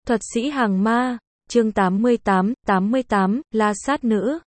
Thuật sĩ hàng ma, chương 88, la sát nữ.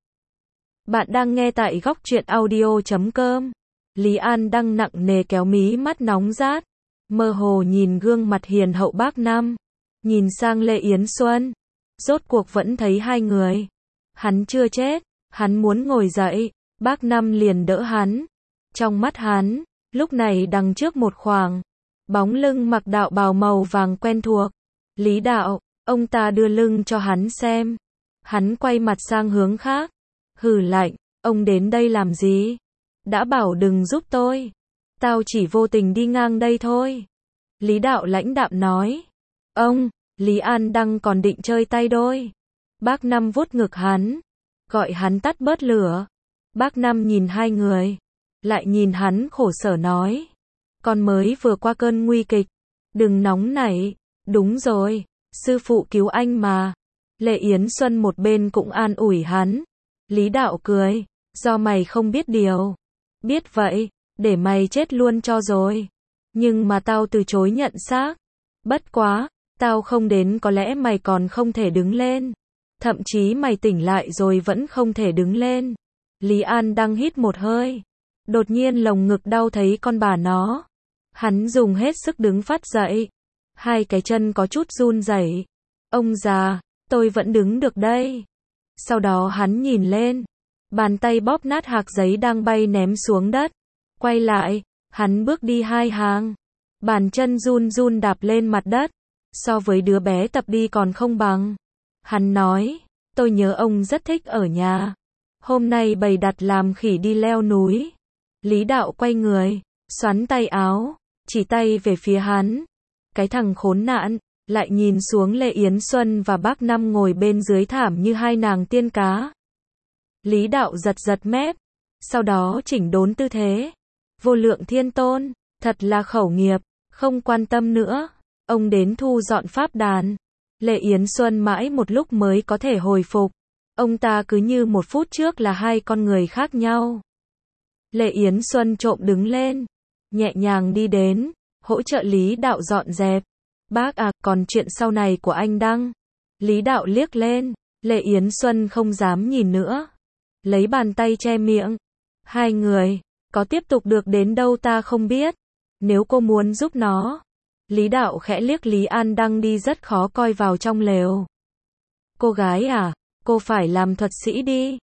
Bạn đang nghe tại góc truyện audio.com. Lý An đang nặng nề kéo mí mắt nóng rát, mơ hồ nhìn gương mặt hiền hậu bác Năm, nhìn sang Lê Yến Xuân, rốt cuộc vẫn thấy hai người. Hắn chưa chết, hắn muốn ngồi dậy, bác Năm liền đỡ hắn. Trong mắt hắn, lúc này đằng trước một khoảng bóng lưng mặc đạo bào màu vàng quen thuộc. Lý Đạo, ông ta đưa lưng cho hắn xem. Hắn quay mặt sang hướng khác, hừ lạnh, ông đến đây làm gì? Đã bảo đừng giúp tôi. Tao chỉ vô tình đi ngang đây thôi. Lý Đạo lãnh đạm nói. Ông, Lý An Đăng còn định chơi tay đôi. Bác Năm vuốt ngực hắn, gọi hắn tắt bớt lửa. Bác Năm nhìn hai người, lại nhìn hắn khổ sở nói. Con mới vừa qua cơn nguy kịch, đừng nóng nảy. Đúng rồi, sư phụ cứu anh mà. Lệ Yến Xuân một bên cũng an ủi hắn. Lý Đạo cười, do mày không biết điều. Biết vậy, để mày chết luôn cho rồi. Nhưng mà tao từ chối nhận xác. Bất quá, tao không đến có lẽ mày còn không thể đứng lên. Thậm chí mày tỉnh lại rồi vẫn không thể đứng lên. Lý An đang hít một hơi. Đột nhiên lồng ngực đau thấy con bà nó. Hắn dùng hết sức đứng phát dậy. Hai cái chân có chút run rẩy. Ông già, tôi vẫn đứng được đây. Sau đó hắn nhìn lên. Bàn tay bóp nát hạc giấy đang bay ném xuống đất. Quay lại, hắn bước đi hai hàng. Bàn chân run run đạp lên mặt đất. So với đứa bé tập đi còn không bằng. Hắn nói, tôi nhớ ông rất thích ở nhà. Hôm nay bày đặt làm khỉ đi leo núi. Lý Đạo quay người, xoắn tay áo, chỉ tay về phía hắn. Cái thằng khốn nạn, lại nhìn xuống Lê Yến Xuân và bác Năm ngồi bên dưới thảm như hai nàng tiên cá. Lý Đạo giật giật mép, sau đó chỉnh đốn tư thế. Vô lượng thiên tôn, thật là khẩu nghiệp, không quan tâm nữa. Ông đến thu dọn pháp đàn. Lê Yến Xuân mãi một lúc mới có thể hồi phục. Ông ta cứ như một phút trước là hai con người khác nhau. Lê Yến Xuân trộm đứng lên, nhẹ nhàng đi đến, hỗ trợ Lý Đạo dọn dẹp. Bác à, còn chuyện sau này của anh Đăng. Lý Đạo liếc lên, Lê Yến Xuân không dám nhìn nữa. Lấy bàn tay che miệng. Hai người, có tiếp tục được đến đâu ta không biết. Nếu cô muốn giúp nó. Lý Đạo khẽ liếc Lý An Đăng đi rất khó coi vào trong lều. Cô gái à, cô phải làm thuật sĩ đi.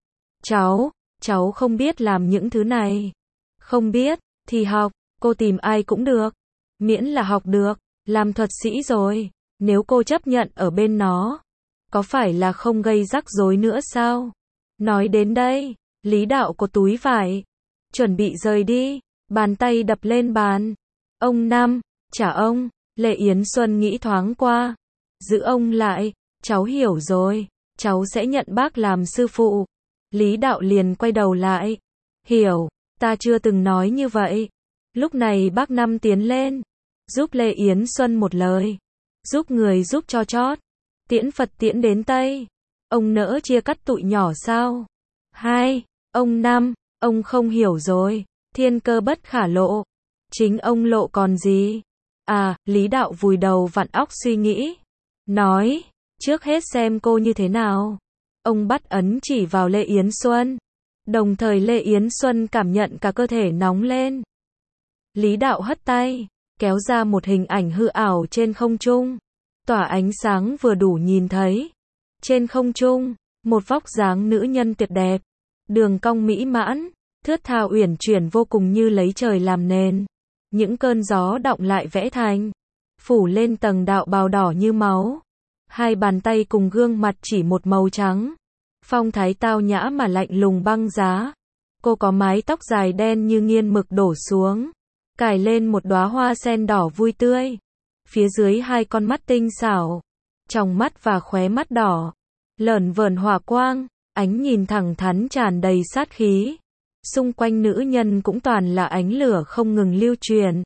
Cháu không biết làm những thứ này. Không biết, thì học, cô tìm ai cũng được. Miễn là học được, làm thuật sĩ rồi. Nếu cô chấp nhận ở bên nó, có phải là không gây rắc rối nữa sao? Nói đến đây, Lý Đạo có túi vải, chuẩn bị rời đi, bàn tay đập lên bàn. Ông Năm, trả ông. Lệ Yến Xuân nghĩ thoáng qua. Giữ ông lại, cháu hiểu rồi, cháu sẽ nhận bác làm sư phụ. Lý Đạo liền quay đầu lại. Hiểu, ta chưa từng nói như vậy. Lúc này bác Năm tiến lên, giúp Lê Yến Xuân một lời. Giúp người giúp cho chót. Tiễn Phật tiễn đến Tây. Ông nỡ chia cắt tụi nhỏ sao? Hai, ông Năm, ông không hiểu rồi. Thiên cơ bất khả lộ. Chính ông lộ còn gì? À, Lý Đạo vùi đầu vặn óc suy nghĩ. Nói, trước hết xem cô như thế nào. Ông bắt ấn chỉ vào Lê Yến Xuân. Đồng thời Lê Yến Xuân cảm nhận cả cơ thể nóng lên. Lý Đạo hất tay, kéo ra một hình ảnh hư ảo trên không trung. Tỏa ánh sáng vừa đủ nhìn thấy. Trên không trung, một vóc dáng nữ nhân tuyệt đẹp. Đường cong mỹ mãn, thướt tha uyển chuyển vô cùng như lấy trời làm nền. Những cơn gió động lại vẽ thành, phủ lên tầng đạo bào đỏ như máu. Hai bàn tay cùng gương mặt chỉ một màu trắng. Phong thái tao nhã mà lạnh lùng băng giá. Cô có mái tóc dài đen như nghiên mực đổ xuống, cài lên một đóa hoa sen đỏ vui tươi. Phía dưới hai con mắt tinh xảo, tròng mắt và khóe mắt đỏ, lởn vởn hỏa quang, ánh nhìn thẳng thắn tràn đầy sát khí. Xung quanh nữ nhân cũng toàn là ánh lửa không ngừng lưu truyền.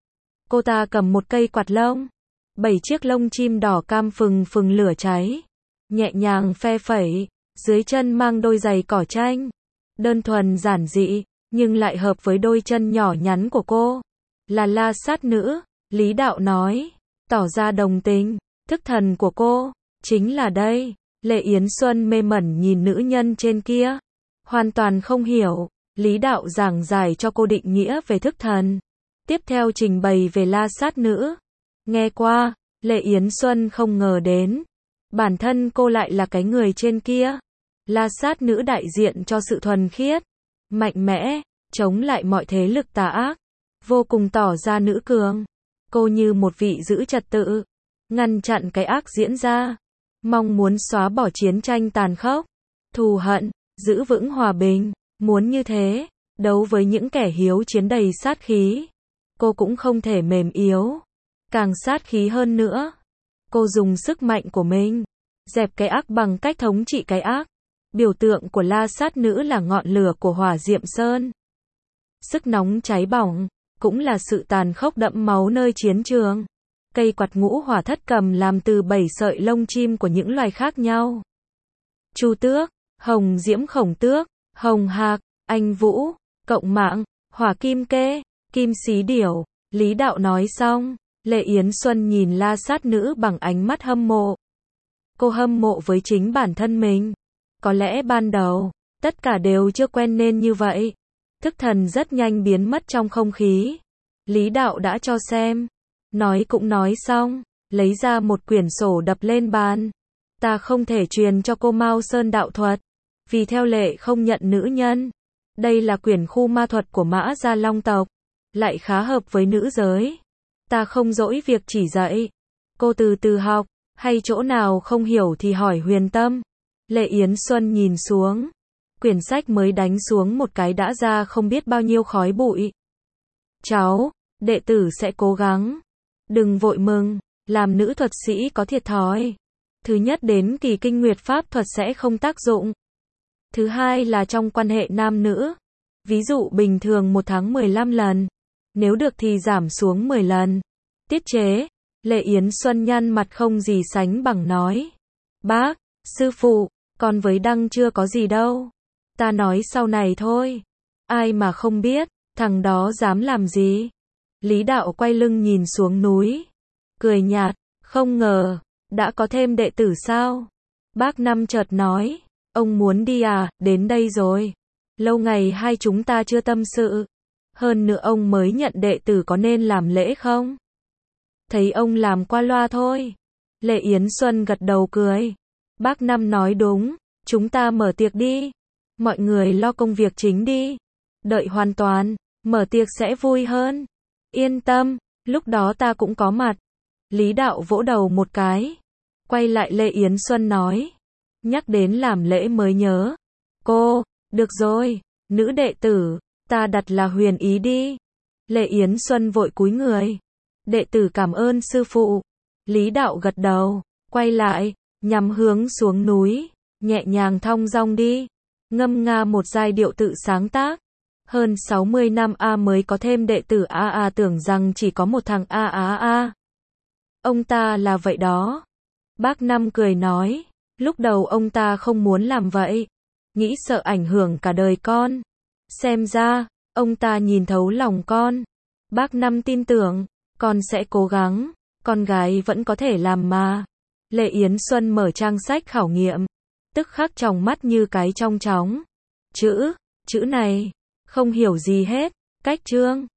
Cô ta cầm một cây quạt lông, 7 chiếc lông chim đỏ cam phừng phừng lửa cháy, nhẹ nhàng phe phẩy, dưới chân mang đôi giày cỏ tranh. Đơn thuần giản dị, nhưng lại hợp với đôi chân nhỏ nhắn của cô. Là la sát nữ, Lý Đạo nói, tỏ ra đồng tình. Thức thần của cô, chính là đây. Lệ Yến Xuân mê mẩn nhìn nữ nhân trên kia. Hoàn toàn không hiểu. Lý đạo giảng giải cho cô định nghĩa về thức thần. Tiếp theo trình bày về la sát nữ. Nghe qua, Lệ Yến Xuân không ngờ đến. Bản thân cô lại là cái người trên kia. La sát nữ đại diện cho sự thuần khiết, mạnh mẽ, chống lại mọi thế lực tà ác, vô cùng tỏ ra nữ cường. Cô như một vị giữ trật tự, ngăn chặn cái ác diễn ra, mong muốn xóa bỏ chiến tranh tàn khốc, thù hận, giữ vững hòa bình, muốn như thế, đấu với những kẻ hiếu chiến đầy sát khí. Cô cũng không thể mềm yếu, càng sát khí hơn nữa. Cô dùng sức mạnh của mình, dẹp cái ác bằng cách thống trị cái ác. Biểu tượng của la sát nữ là ngọn lửa của hỏa diệm sơn. Sức nóng cháy bỏng, cũng là sự tàn khốc đẫm máu nơi chiến trường. Cây quạt ngũ hỏa thất cầm làm từ 7 sợi lông chim của những loài khác nhau. Chu tước, hồng diễm khổng tước, hồng hạc, anh vũ, cộng mạng, hỏa kim kê, kim xí điểu. Lý đạo nói xong, Lệ Yến Xuân nhìn la sát nữ bằng ánh mắt hâm mộ. Cô hâm mộ với chính bản thân mình. Có lẽ ban đầu, tất cả đều chưa quen nên như vậy. Thức thần rất nhanh biến mất trong không khí. Lý đạo đã cho xem. Nói cũng nói xong, lấy ra một quyển sổ đập lên bàn. Ta không thể truyền cho cô Mao Sơn đạo thuật, vì theo lệ không nhận nữ nhân. Đây là quyển khu ma thuật của Mã Gia Long tộc, lại khá hợp với nữ giới. Ta không dỗi việc chỉ dạy. Cô từ từ học, hay chỗ nào không hiểu thì hỏi Huyền Tâm. Lệ Yến Xuân nhìn xuống. Quyển sách mới đánh xuống một cái đã ra không biết bao nhiêu khói bụi. Cháu, đệ tử sẽ cố gắng. Đừng vội mừng, làm nữ thuật sĩ có thiệt thòi. Thứ nhất đến kỳ kinh nguyệt pháp thuật sẽ không tác dụng. Thứ hai là trong quan hệ nam nữ. Ví dụ bình thường 1 tháng 15 lần. Nếu được thì giảm xuống 10 lần. Tiết chế. Lệ Yến Xuân nhăn mặt không gì sánh bằng nói. Bác, sư phụ, con với Đăng chưa có gì đâu. Ta nói sau này thôi. Ai mà không biết, thằng đó dám làm gì. Lý đạo quay lưng nhìn xuống núi. Cười nhạt, không ngờ, đã có thêm đệ tử sao? Bác Năm chợt nói, ông muốn đi à, đến đây rồi. Lâu ngày hai chúng ta chưa tâm sự. Hơn nữa ông mới nhận đệ tử có nên làm lễ không? Thấy ông làm qua loa thôi. Lệ Yến Xuân gật đầu cười. Bác Năm nói đúng, chúng ta mở tiệc đi. Mọi người lo công việc chính đi. Đợi hoàn toàn, mở tiệc sẽ vui hơn. Yên tâm, lúc đó ta cũng có mặt. Lý đạo vỗ đầu một cái. Quay lại Lệ Yến Xuân nói. Nhắc đến làm lễ mới nhớ. Cô, được rồi, nữ đệ tử, ta đặt là Huyền Ý đi. Lệ Yến Xuân vội cúi người. Đệ tử cảm ơn sư phụ. Lý đạo gật đầu, quay lại, nhắm hướng xuống núi, nhẹ nhàng thong dong đi. Ngâm nga một giai điệu tự sáng tác. Hơn 60 năm mới có thêm đệ tử tưởng rằng chỉ có một thằng Ông ta là vậy đó. Bác Năm cười nói, lúc đầu ông ta không muốn làm vậy, nghĩ sợ ảnh hưởng cả đời con. Xem ra, ông ta nhìn thấu lòng con. Bác Năm tin tưởng, con sẽ cố gắng, con gái vẫn có thể làm mà. Lệ Yến Xuân mở trang sách khảo nghiệm, tức khắc tròng mắt như cái trong chóng. Chữ này, không hiểu gì hết, cách chương.